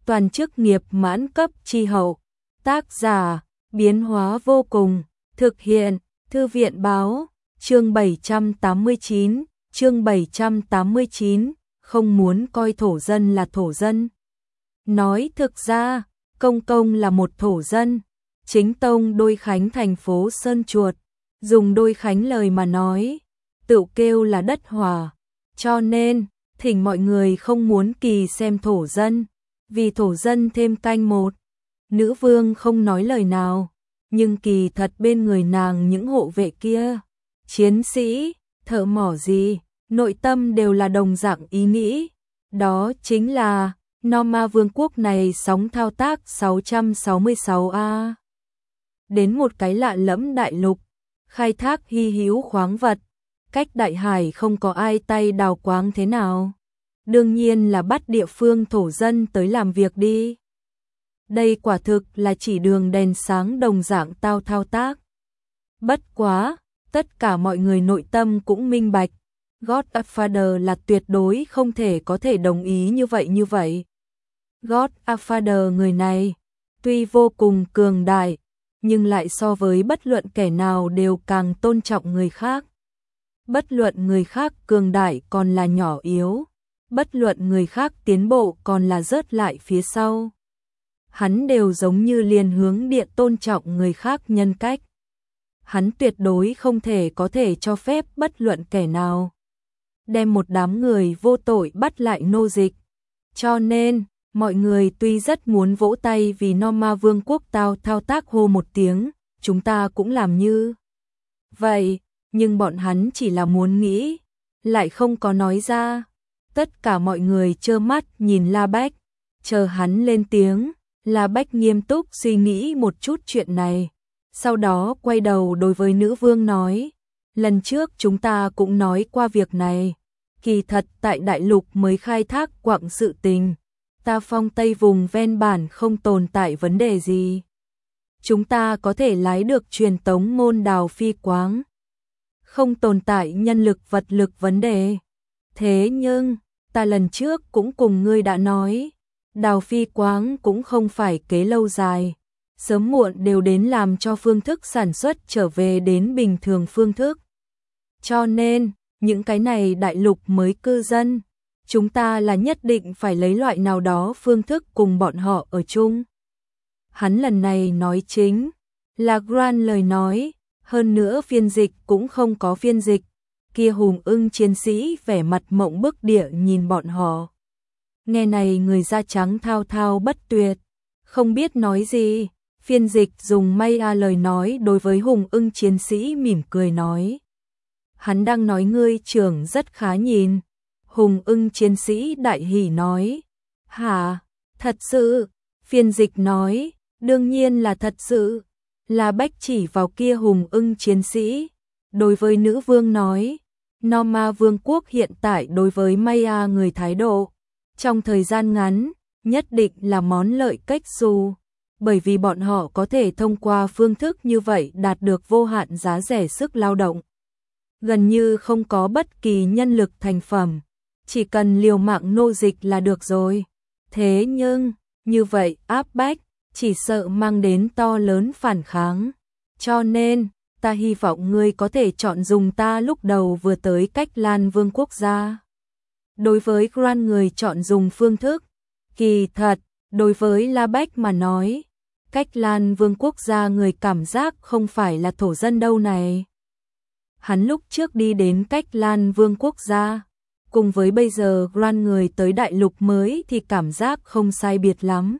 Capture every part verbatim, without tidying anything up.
toàn chức nghiệp mãn cấp chi hậu. Tác giả, biến hóa vô cùng, thực hiện, Thư viện báo, chương bảy trăm tám mươi chín, chương bảy trăm tám mươi chín, không muốn coi thổ dân là thổ dân. Nói thực ra, Công Công là một thổ dân, chính tông Đôi Khánh thành phố Sơn Chuột, dùng Đôi Khánh lời mà nói, tự kêu là đất hòa, cho nên, thỉnh mọi người không muốn kỳ xem thổ dân, vì thổ dân thêm canh một. Nữ vương không nói lời nào, nhưng kỳ thật bên người nàng những hộ vệ kia, chiến sĩ, thợ mỏ gì, nội tâm đều là đồng dạng ý nghĩ, đó chính là Norma vương quốc này sóng thao tác sáu trăm sáu mươi sáu A. Đến một cái lạ lẫm đại lục, khai thác hy hữu khoáng vật, cách đại hải không có ai tay đào quáng thế nào. Đương nhiên là bắt địa phương thổ dân tới làm việc đi. Đây quả thực là chỉ đường đèn sáng đồng dạng tao thao tác. Bất quá, tất cả mọi người nội tâm cũng minh bạch, Godfather là tuyệt đối không thể có thể đồng ý như vậy như vậy. Godfather người này, tuy vô cùng cường đại, nhưng lại so với bất luận kẻ nào đều càng tôn trọng người khác. Bất luận người khác cường đại còn là nhỏ yếu, bất luận người khác tiến bộ còn là rớt lại phía sau. Hắn đều giống như liền hướng địa tôn trọng người khác nhân cách. Hắn tuyệt đối không thể có thể cho phép bất luận kẻ nào đem một đám người vô tội bắt lại nô dịch. Cho nên, mọi người tuy rất muốn vỗ tay vì Norma vương quốc tao thao tác hô một tiếng, chúng ta cũng làm như vậy, nhưng bọn hắn chỉ là muốn nghĩ, lại không có nói ra. Tất cả mọi người trơ mắt nhìn La Bách, chờ hắn lên tiếng. La Bách nghiêm túc suy nghĩ một chút chuyện này, sau đó quay đầu đối với nữ vương nói, lần trước chúng ta cũng nói qua việc này, kỳ thật tại đại lục mới khai thác quặng sự tình, ta phong Tây vùng ven bản không tồn tại vấn đề gì. Chúng ta có thể lái được truyền tống môn đào phi quáng, không tồn tại nhân lực vật lực vấn đề. Thế nhưng, ta lần trước cũng cùng ngươi đã nói, đào phi quáng cũng không phải kế lâu dài, sớm muộn đều đến làm cho phương thức sản xuất trở về đến bình thường phương thức. Cho nên, những cái này đại lục mới cư dân, chúng ta là nhất định phải lấy loại nào đó phương thức cùng bọn họ ở chung. Hắn lần này nói chính là Grand lời nói, hơn nữa phiên dịch cũng không có phiên dịch. Kia hùng ưng chiến sĩ vẻ mặt mộng bức địa nhìn bọn họ. Nghe này người da trắng thao thao bất tuyệt, không biết nói gì, phiên dịch dùng Maya lời nói đối với hùng ưng chiến sĩ mỉm cười nói. Hắn đang nói ngươi trưởng rất khá nhìn. Hùng ưng chiến sĩ đại hỉ nói. Hả, thật sự, phiên dịch nói, đương nhiên là thật sự. La Bách chỉ vào kia hùng ưng chiến sĩ, đối với nữ vương nói. Norma vương quốc hiện tại đối với Maya người thái độ, trong thời gian ngắn, nhất định là món lợi cách xù, bởi vì bọn họ có thể thông qua phương thức như vậy đạt được vô hạn giá rẻ sức lao động. Gần như không có bất kỳ nhân lực thành phẩm, chỉ cần liều mạng nô dịch là được rồi. Thế nhưng, như vậy áp bách, chỉ sợ mang đến to lớn phản kháng. Cho nên, ta hy vọng ngươi có thể chọn dùng ta lúc đầu vừa tới cách Lan vương quốc gia. Đối với Grand người chọn dùng phương thức, kỳ thật, đối với La Bách mà nói, cách Lan vương quốc gia người cảm giác không phải là thổ dân đâu này. Hắn lúc trước đi đến cách Lan vương quốc gia, cùng với bây giờ Grand người tới đại lục mới thì cảm giác không sai biệt lắm.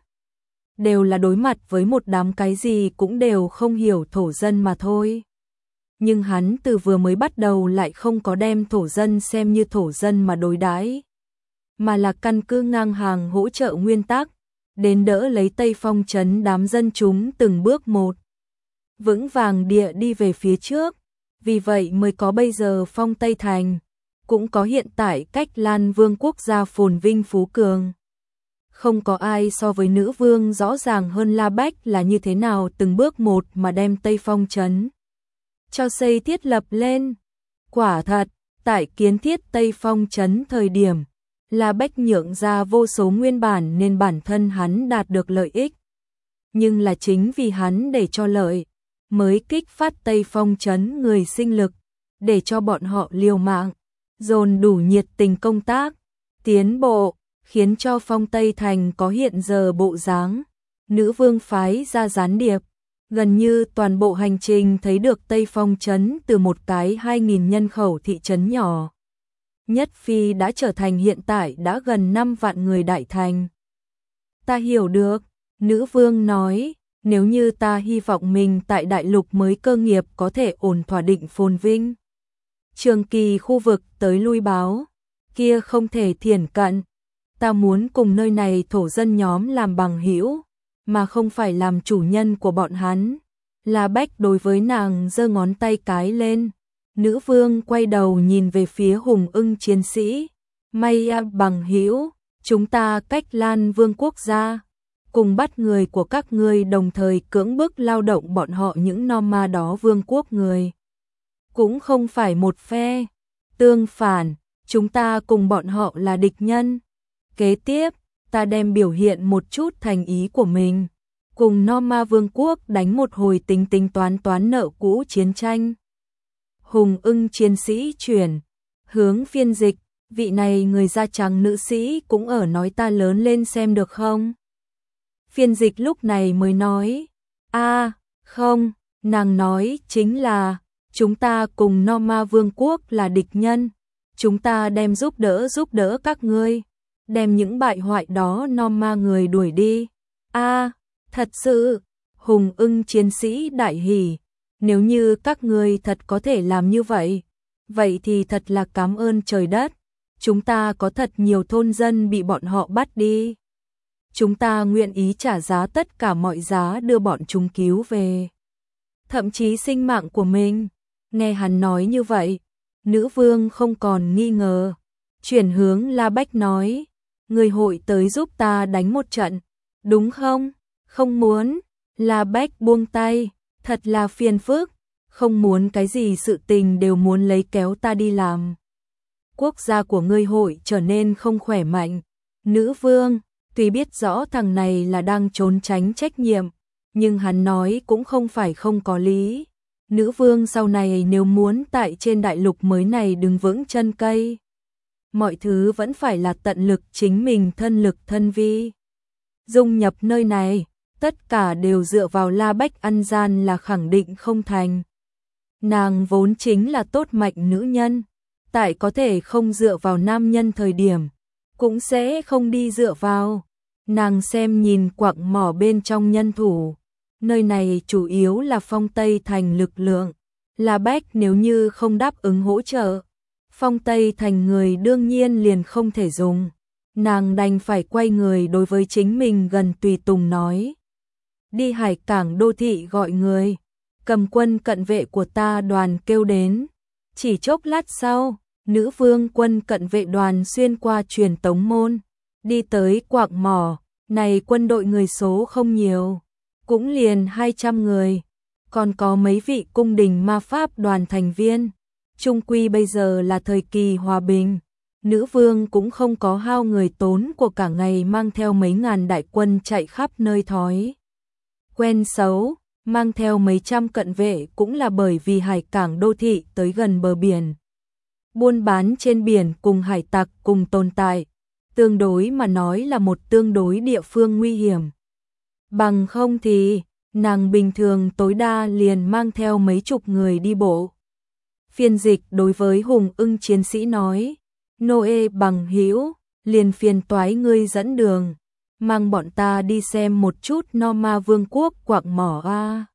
Đều là đối mặt với một đám cái gì cũng đều không hiểu thổ dân mà thôi. Nhưng hắn từ vừa mới bắt đầu lại không có đem thổ dân xem như thổ dân mà đối đãi, mà là căn cứ ngang hàng hỗ trợ nguyên tắc, đến đỡ lấy Tây Phong trấn đám dân chúng từng bước một, vững vàng địa đi về phía trước, vì vậy mới có bây giờ Phong Tây Thành, cũng có hiện tại cách Lan vương quốc gia phồn vinh phú cường. Không có ai so với nữ vương rõ ràng hơn La Bách là như thế nào từng bước một mà đem Tây Phong trấn cho xây thiết lập lên. Quả thật, tại kiến thiết Tây Phong trấn thời điểm, La Bách nhượng ra vô số nguyên bản nên bản thân hắn đạt được lợi ích. Nhưng là chính vì hắn để cho lợi, mới kích phát Tây Phong trấn người sinh lực, để cho bọn họ liều mạng, dồn đủ nhiệt tình công tác, tiến bộ, khiến cho Phong Tây Thành có hiện giờ bộ dáng. Nữ vương phái ra gián điệp, gần như toàn bộ hành trình thấy được Tây Phong trấn từ một cái hai nghìn nhân khẩu thị trấn nhỏ. Nhất phi đã trở thành hiện tại đã gần năm vạn người đại thành. Ta hiểu được, nữ vương nói, nếu như ta hy vọng mình tại đại lục mới cơ nghiệp có thể ổn thỏa định phồn vinh. Trường kỳ khu vực tới lui báo, kia không thể thiển cận. Ta muốn cùng nơi này thổ dân nhóm làm bằng hữu, mà không phải làm chủ nhân của bọn hắn. La Bách đối với nàng giơ ngón tay cái lên. Nữ vương quay đầu nhìn về phía Hùng Ưng chiến sĩ. May à, bằng hữu, chúng ta cách Lan Vương quốc gia, cùng bắt người của các ngươi đồng thời cưỡng bức lao động bọn họ những Noma đó vương quốc người. Cũng không phải một phe, tương phản, chúng ta cùng bọn họ là địch nhân. Kế tiếp, ta đem biểu hiện một chút thành ý của mình, cùng Noma vương quốc đánh một hồi tính tính toán toán nợ cũ chiến tranh. Hùng Ưng chiến sĩ chuyển hướng phiên dịch, vị này người da trắng nữ sĩ cũng ở nói ta lớn lên xem được không? Phiên dịch lúc này mới nói, a không, nàng nói chính là, chúng ta cùng Noma vương quốc là địch nhân, chúng ta đem giúp đỡ giúp đỡ các ngươi, đem những bại hoại đó Noma người đuổi đi. A thật sự, Hùng Ưng chiến sĩ đại hỉ, nếu như các ngươi thật có thể làm như vậy, vậy thì thật là cảm ơn trời đất, chúng ta có thật nhiều thôn dân bị bọn họ bắt đi. Chúng ta nguyện ý trả giá tất cả mọi giá đưa bọn chúng cứu về. Thậm chí sinh mạng của mình. Nghe hắn nói như vậy, nữ vương không còn nghi ngờ. Chuyển hướng La Bách nói, người hội tới giúp ta đánh một trận, đúng không? Không muốn. La Bách buông tay, thật là phiền phức, không muốn cái gì sự tình đều muốn lấy kéo ta đi làm. Quốc gia của ngươi hội trở nên không khỏe mạnh. Nữ vương, tuy biết rõ thằng này là đang trốn tránh trách nhiệm, nhưng hắn nói cũng không phải không có lý. Nữ vương sau này nếu muốn tại trên đại lục mới này đứng vững chân cây, mọi thứ vẫn phải là tận lực chính mình thân lực thân vi. Dung nhập nơi này, tất cả đều dựa vào La Bách ăn gian là khẳng định không thành. Nàng vốn chính là tốt mạnh nữ nhân, tại có thể không dựa vào nam nhân thời điểm, cũng sẽ không đi dựa vào. Nàng xem nhìn quặng mỏ bên trong nhân thủ, nơi này chủ yếu là Phong Tây Thành lực lượng. La Bách nếu như không đáp ứng hỗ trợ, Phong Tây Thành người đương nhiên liền không thể dùng. Nàng đành phải quay người đối với chính mình gần tùy tùng nói, đi hải cảng đô thị gọi người, cầm quân cận vệ của ta đoàn kêu đến. Chỉ chốc lát sau, nữ vương quân cận vệ đoàn xuyên qua truyền tống môn, đi tới quặng mỏ. Này quân đội người số không nhiều, cũng liền hai trăm người, còn có mấy vị cung đình ma pháp đoàn thành viên. Trung quy bây giờ là thời kỳ hòa bình, nữ vương cũng không có hao người tốn của cả ngày mang theo mấy ngàn đại quân chạy khắp nơi thói. Quen xấu, mang theo mấy trăm cận vệ cũng là bởi vì hải cảng đô thị tới gần bờ biển. Buôn bán trên biển cùng hải tặc cùng tồn tại, tương đối mà nói là một tương đối địa phương nguy hiểm. Bằng không thì, nàng bình thường tối đa liền mang theo mấy chục người đi bộ. Phiên dịch đối với Hùng Ưng chiến sĩ nói, Noe bằng hữu, liền phiền toái ngươi dẫn đường, mang bọn ta đi xem một chút Noma vương quốc quặng mỏ a.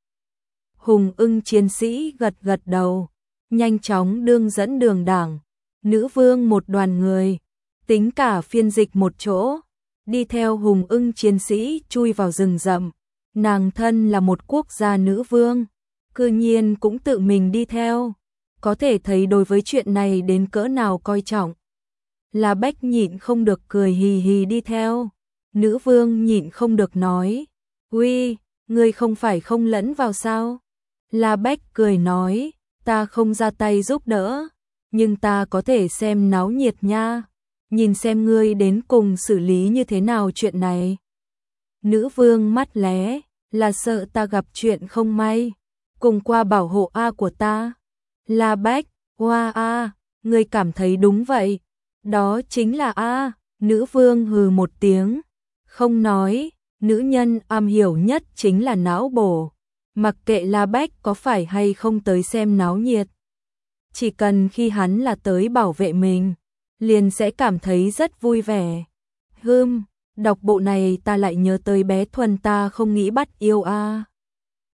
Hùng Ưng chiến sĩ gật gật đầu, nhanh chóng đương dẫn đường đảng, nữ vương một đoàn người, tính cả phiên dịch một chỗ, đi theo Hùng Ưng chiến sĩ chui vào rừng rậm. Nàng thân là một quốc gia nữ vương, cư nhiên cũng tự mình đi theo, có thể thấy đối với chuyện này đến cỡ nào coi trọng. La Bách nhịn không được cười hì hì đi theo, nữ vương nhịn không được nói, uy, ngươi không phải không lẫn vào sao? La Bách cười nói, ta không ra tay giúp đỡ, nhưng ta có thể xem náo nhiệt nha. nhìn xem ngươi đến cùng xử lý như thế nào chuyện này. Nữ vương mắt lé, là sợ ta gặp chuyện không may, cùng qua bảo hộ A của ta. La Bách, hoa A, ngươi cảm thấy đúng vậy, đó chính là A. Nữ vương hừ một tiếng, không nói, nữ nhân am hiểu nhất chính là não bổ, mặc kệ La Bách có phải hay không tới xem náo nhiệt. Chỉ cần khi hắn là tới bảo vệ mình, liền sẽ cảm thấy rất vui vẻ. Hừm, đọc bộ này ta lại nhớ tới bé Thuần ta không nghĩ bắt yêu A.